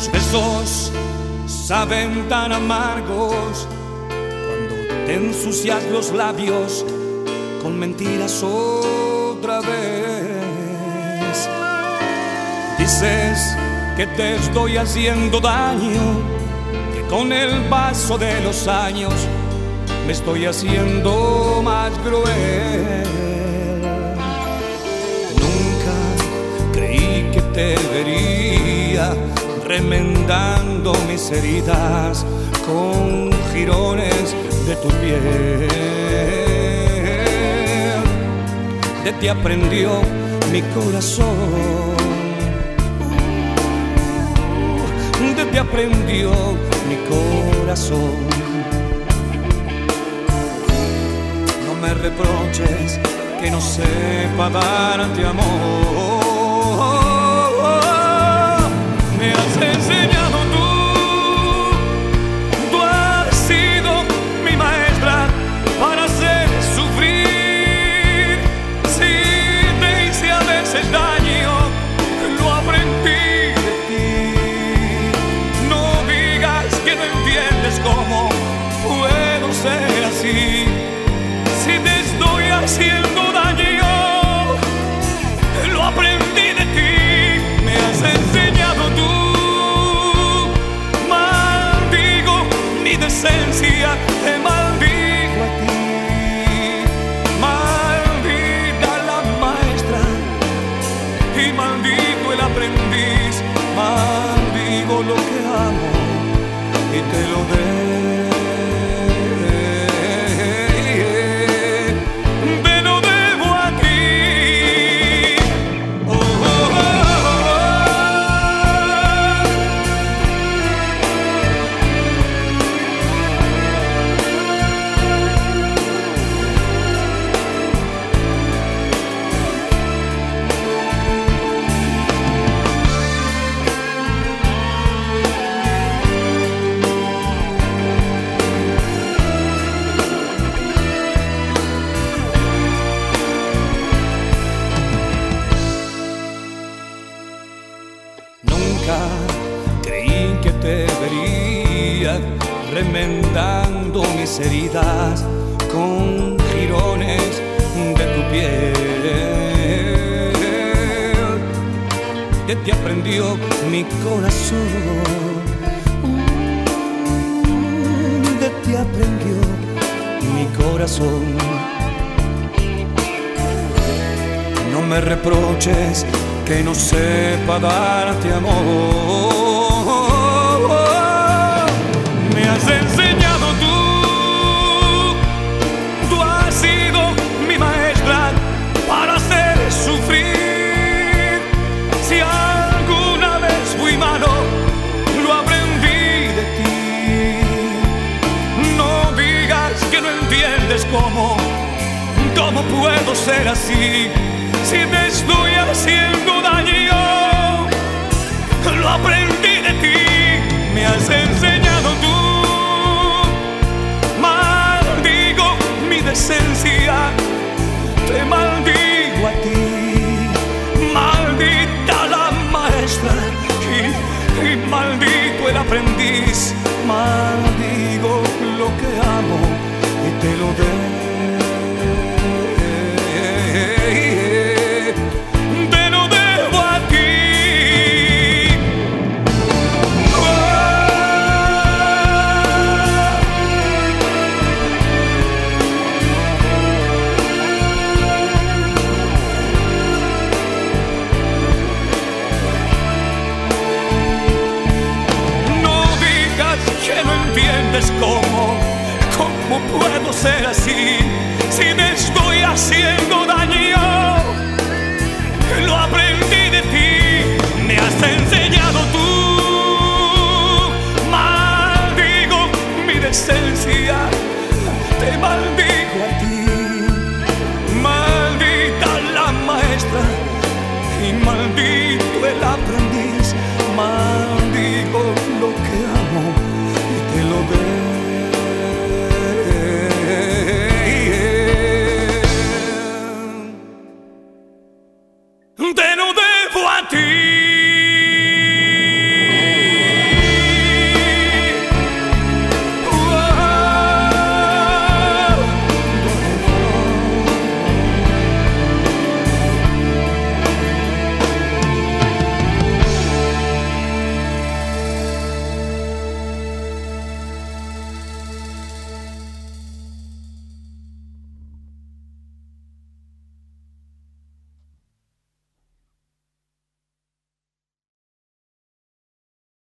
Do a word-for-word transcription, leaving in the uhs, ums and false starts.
Tus besos saben tan amargos cuando te ensucias los labios con mentiras otra vez. Dices que te estoy haciendo daño, que con el paso de los años me estoy haciendo más cruel. Nunca creí que te vería remendando mis heridas con jirones de tu piel. De ti aprendió mi corazón, de ti aprendió mi corazón. No me reproches que no sepa darte amor. Me has enseñado tú, tú has sido mi maestra para hacer sufrir. Si te hice a veces daño, lo aprendí de ti. No digas que no entiendes cómo puedo ser así. Si te estoy haciendo daño, lo aprendí de ti. Me has enseñado tú. Esencia, te maldigo a ti, maldita la maestra y maldito el aprendiz, maldigo lo que amo y te lo debo. Creí que te vería remendando mis heridas con jirones de tu piel. De ti aprendió mi corazón, de ti aprendió mi corazón. No me reproches que no sepa darte amor. Me has enseñado tú, tú has sido mi maestra para hacer sufrir. Si alguna vez fui malo, lo aprendí de ti. No digas que no entiendes cómo, cómo puedo ser así. Si te estoy haciendo daño, lo aprendí de ti. Me has enseñado tú, maldigo mi decencia, te maldigo a ti, maldita la maestra y, y maldito el aprendiz, maldigo lo que amo y te lo debo. ¿Cómo, cómo puedo ser así? Si te estoy haciendo daño, lo aprendí de ti. Me has enseñado tú, maldigo mi decencia, te maldigo a ti, maldita la maestra y maldito el aprendiz, maldigo lo que amo y te lo debo. Te lo debo a ti.